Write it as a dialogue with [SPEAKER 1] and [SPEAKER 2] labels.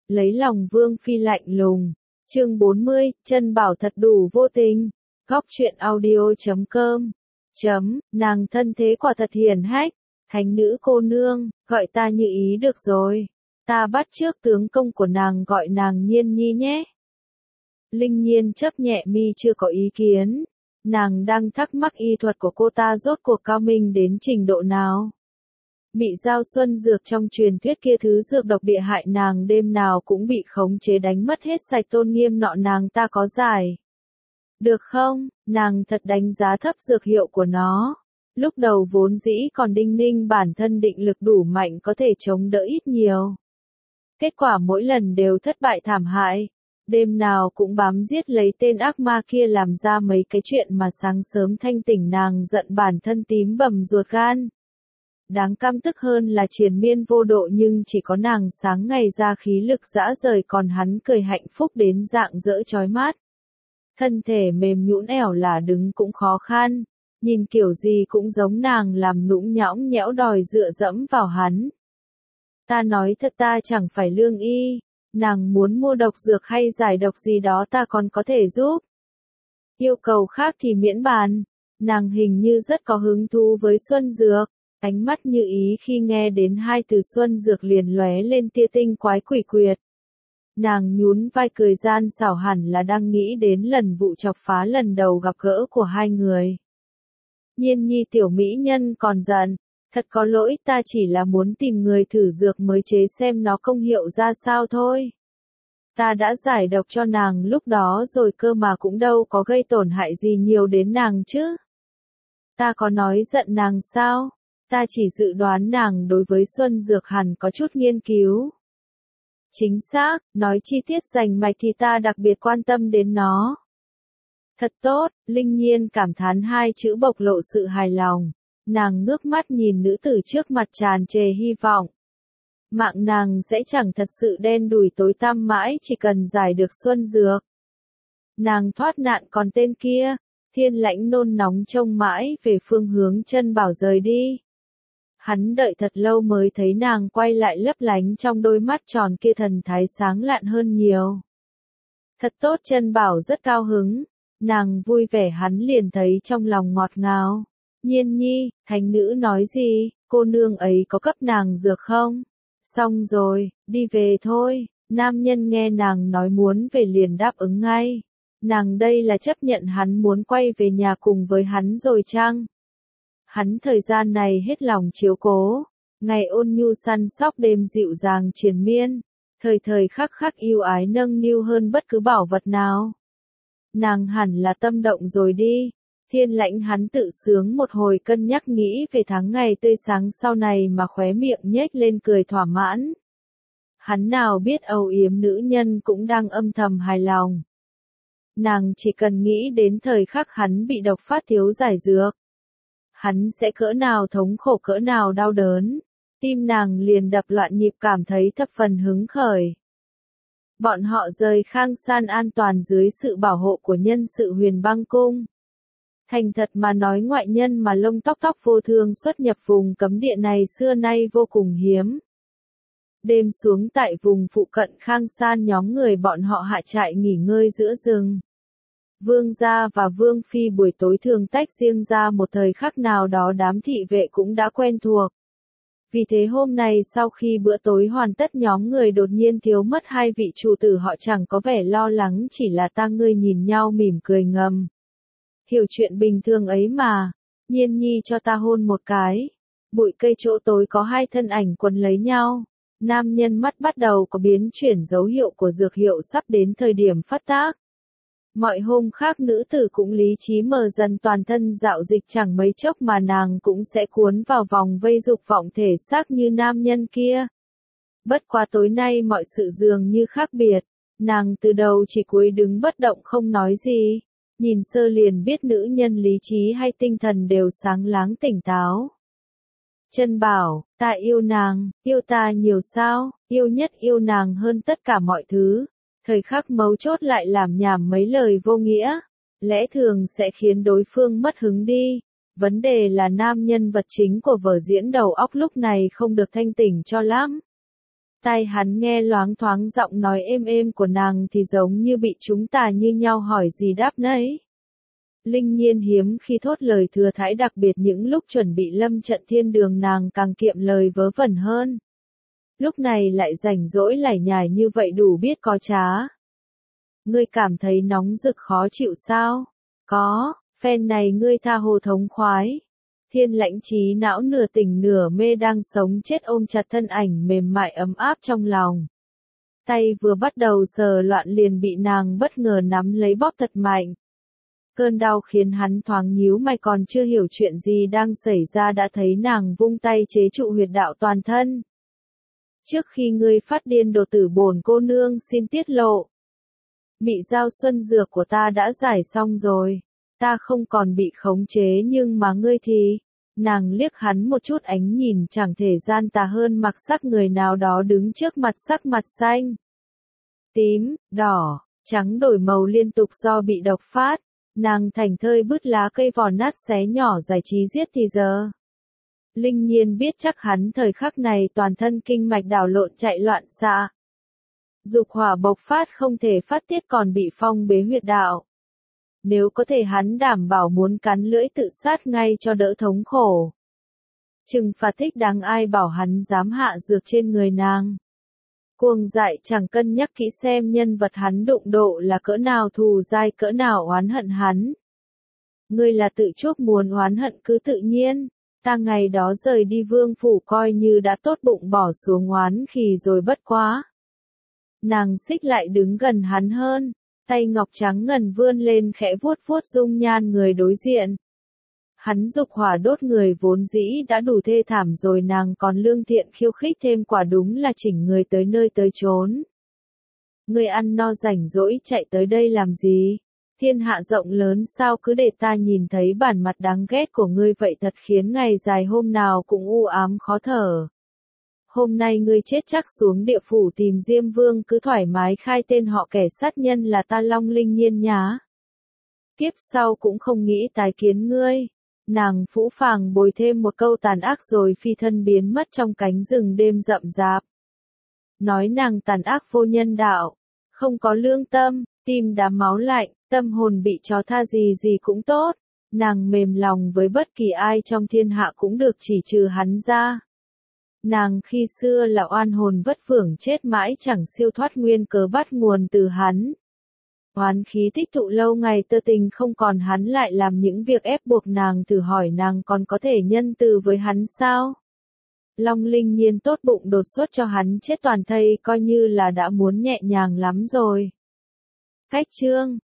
[SPEAKER 1] lấy lòng Vương Phi lạnh lùng. Chương 40, Trân Bảo thật đủ vô tình. Góc truyện audio.com. Nàng thân thế quả thật hiển hách. Thánh nữ cô nương, gọi ta Như Ý được rồi. Ta bắt chước tướng công của nàng gọi nàng Nhiên Nhi nhé. Linh Nhiên chớp nhẹ mi chưa có ý kiến. Nàng đang thắc mắc y thuật của cô ta rốt cuộc cao minh đến trình độ nào. Bị giao xuân dược trong truyền thuyết kia thứ dược độc địa hại nàng đêm nào cũng bị khống chế đánh mất hết sạch tôn nghiêm nọ nàng ta có giải. Được không, nàng thật đánh giá thấp dược hiệu của nó. Lúc đầu vốn dĩ còn đinh ninh bản thân định lực đủ mạnh có thể chống đỡ ít nhiều. Kết quả mỗi lần đều thất bại thảm hại. Đêm nào cũng bám giết lấy tên ác ma kia làm ra mấy cái chuyện mà sáng sớm thanh tỉnh nàng giận bản thân tím bầm ruột gan. Đáng căm tức hơn là triền miên vô độ nhưng chỉ có nàng sáng ngày ra khí lực dã rời còn hắn cười hạnh phúc đến dạng dỡ chói mắt. Thân thể mềm nhũn ẻo là đứng cũng khó khăn, nhìn kiểu gì cũng giống nàng làm nũng nhõng nhẽo đòi dựa dẫm vào hắn. Ta nói thật ta chẳng phải lương y, nàng muốn mua độc dược hay giải độc gì đó ta còn có thể giúp. Yêu cầu khác thì miễn bàn, nàng hình như rất có hứng thú với xuân dược. Ánh mắt Như Ý khi nghe đến hai từ xuân dược liền lóe lên tia tinh quái quỷ quyệt. Nàng nhún vai cười gian xảo hẳn là đang nghĩ đến lần vụ chọc phá lần đầu gặp gỡ của hai người. Nhiên Nhi tiểu mỹ nhân còn giận, thật có lỗi ta chỉ là muốn tìm người thử dược mới chế xem nó công hiệu ra sao thôi. Ta đã giải độc cho nàng lúc đó rồi cơ mà cũng đâu có gây tổn hại gì nhiều đến nàng chứ. Ta có nói giận nàng sao? Ta chỉ dự đoán nàng đối với xuân dược hẳn có chút nghiên cứu. Chính xác, nói chi tiết rành mạch thì ta đặc biệt quan tâm đến nó. Thật tốt, Linh Nhiên cảm thán hai chữ bộc lộ sự hài lòng. Nàng ngước mắt nhìn nữ tử trước mặt tràn trề hy vọng. Mạng nàng sẽ chẳng thật sự đen đủi tối tăm mãi chỉ cần giải được xuân dược. Nàng thoát nạn còn tên kia, Thiên Lãnh nôn nóng trông mãi về phương hướng Trân Bảo rời đi. Hắn đợi thật lâu mới thấy nàng quay lại lấp lánh trong đôi mắt tròn kia thần thái sáng lạn hơn nhiều. Thật tốt Trân Bảo rất cao hứng, nàng vui vẻ hắn liền thấy trong lòng ngọt ngào. Nhiên Nhi, thánh nữ nói gì, cô nương ấy có cấp nàng dược không? Xong rồi, đi về thôi, nam nhân nghe nàng nói muốn về liền đáp ứng ngay. Nàng đây là chấp nhận hắn muốn quay về nhà cùng với hắn rồi chăng? Hắn thời gian này hết lòng chiếu cố, ngày ôn nhu săn sóc đêm dịu dàng triền miên, thời thời khắc khắc yêu ái nâng niu hơn bất cứ bảo vật nào. Nàng hẳn là tâm động rồi đi. Thiên Lãnh hắn tự sướng một hồi cân nhắc nghĩ về tháng ngày tươi sáng sau này mà khóe miệng nhếch lên cười thỏa mãn. Hắn nào biết âu yếm nữ nhân cũng đang âm thầm hài lòng. Nàng chỉ cần nghĩ đến thời khắc hắn bị độc phát thiếu giải dược. Hắn sẽ cỡ nào thống khổ cỡ nào đau đớn. Tim nàng liền đập loạn nhịp cảm thấy thập phần hứng khởi. Bọn họ rời Khang San an toàn dưới sự bảo hộ của nhân sự Huyền Băng Cung. Thành thật mà nói ngoại nhân mà lông tóc vô thương xuất nhập vùng cấm địa này xưa nay vô cùng hiếm. Đêm xuống tại vùng phụ cận Khang San nhóm người bọn họ hạ trại nghỉ ngơi giữa rừng. Vương gia và Vương Phi buổi tối thường tách riêng ra một thời khắc nào đó đám thị vệ cũng đã quen thuộc. Vì thế hôm nay sau khi bữa tối hoàn tất nhóm người đột nhiên thiếu mất hai vị chủ tử họ chẳng có vẻ lo lắng chỉ là ta ngươi nhìn nhau mỉm cười ngầm. Hiểu chuyện bình thường ấy mà, Nhiên Nhi cho ta hôn một cái. Bụi cây chỗ tối có hai thân ảnh quấn lấy nhau. Nam nhân mắt bắt đầu có biến chuyển dấu hiệu của dược hiệu sắp đến thời điểm phát tác. Mọi hôm khác nữ tử cũng lý trí mờ dần toàn thân dạo dịch chẳng mấy chốc mà nàng cũng sẽ cuốn vào vòng vây dục vọng thể xác như nam nhân kia. Bất quá tối nay mọi sự dường như khác biệt, nàng từ đầu chỉ cuối đứng bất động không nói gì, nhìn sơ liền biết nữ nhân lý trí hay tinh thần đều sáng láng tỉnh táo. Trân Bảo, ta yêu nàng, yêu ta nhiều sao, yêu nhất yêu nàng hơn tất cả mọi thứ. Thời khắc mấu chốt lại làm nhảm mấy lời vô nghĩa, lẽ thường sẽ khiến đối phương mất hứng đi. Vấn đề là nam nhân vật chính của vở diễn đầu óc lúc này không được thanh tỉnh cho lắm. Tai hắn nghe loáng thoáng giọng nói êm êm của nàng thì giống như bị chúng ta như nhau hỏi gì đáp nấy. Linh Nhiên hiếm khi thốt lời thừa thãi, đặc biệt những lúc chuẩn bị lâm trận thiên đường nàng càng kiệm lời vớ vẩn hơn. Lúc này lại rảnh rỗi lải nhải như vậy đủ biết có trá. Ngươi cảm thấy nóng rực khó chịu sao? Có, phen này ngươi tha hồ thống khoái. Thiên Lãnh trí não nửa tỉnh nửa mê đang sống chết ôm chặt thân ảnh mềm mại ấm áp trong lòng. Tay vừa bắt đầu sờ loạn liền bị nàng bất ngờ nắm lấy bóp thật mạnh. Cơn đau khiến hắn thoáng nhíu mày, còn chưa hiểu chuyện gì đang xảy ra đã thấy nàng vung tay chế trụ huyệt đạo toàn thân. Trước khi ngươi phát điên đồ tử, bổn cô nương xin tiết lộ. Bị giao xuân dược của ta đã giải xong rồi. Ta không còn bị khống chế, nhưng mà ngươi thì... Nàng liếc hắn một chút, ánh nhìn chẳng thể gian tà hơn mặc sắc người nào đó đứng trước mặt, sắc mặt xanh, tím, đỏ, trắng đổi màu liên tục do bị độc phát. Nàng thành thơi bứt lá cây vỏ nát xé nhỏ giải trí giết thì giờ. Linh Nhiên biết chắc hắn thời khắc này toàn thân kinh mạch đảo lộn chạy loạn xạ. Dục hỏa bộc phát không thể phát tiết, còn bị phong bế huyệt đạo. Nếu có thể hắn đảm bảo muốn cắn lưỡi tự sát ngay cho đỡ thống khổ. Trừng phạt thích đáng, ai bảo hắn dám hạ dược trên người nàng. Cuồng dại chẳng cân nhắc kỹ xem nhân vật hắn đụng độ là cỡ nào thù dai, cỡ nào oán hận hắn. Ngươi là tự chuốc muốn oán hận cứ tự nhiên. Ta ngày đó rời đi vương phủ coi như đã tốt bụng bỏ xuống oán khí rồi, bất quá. Nàng xích lại đứng gần hắn hơn. Tay ngọc trắng ngần vươn lên khẽ vuốt vuốt dung nhan người đối diện. Hắn dục hỏa đốt người vốn dĩ đã đủ thê thảm rồi, nàng còn lương thiện khiêu khích thêm, quả đúng là chỉnh người tới nơi tới chốn. Ngươi ăn no rảnh rỗi chạy tới đây làm gì? Thiên hạ rộng lớn, sao cứ để ta nhìn thấy bản mặt đáng ghét của ngươi vậy, thật khiến ngày dài hôm nào cũng u ám khó thở. Hôm nay ngươi chết chắc xuống địa phủ tìm Diêm Vương, cứ thoải mái khai tên họ kẻ sát nhân là ta Long Linh Nhiên nhá. Kiếp sau cũng không nghĩ tái kiến ngươi. Nàng phũ phàng bồi thêm một câu tàn ác rồi phi thân biến mất trong cánh rừng đêm rậm rạp. Nói nàng tàn ác vô nhân đạo, không có lương tâm, tim đá máu lạnh, tâm hồn bị chó tha gì gì cũng tốt. Nàng mềm lòng với bất kỳ ai trong thiên hạ cũng được, chỉ trừ hắn ra. Nàng khi xưa là oan hồn vất vưởng chết mãi chẳng siêu thoát, nguyên cớ bắt nguồn từ hắn. Oán khí tích tụ lâu ngày tơ tình không còn, hắn lại làm những việc ép buộc nàng, thử hỏi nàng còn có thể nhân từ với hắn sao? Long Linh Nhiên tốt bụng đột xuất cho hắn chết toàn thây, coi như là đã muốn nhẹ nhàng lắm rồi. Cách chương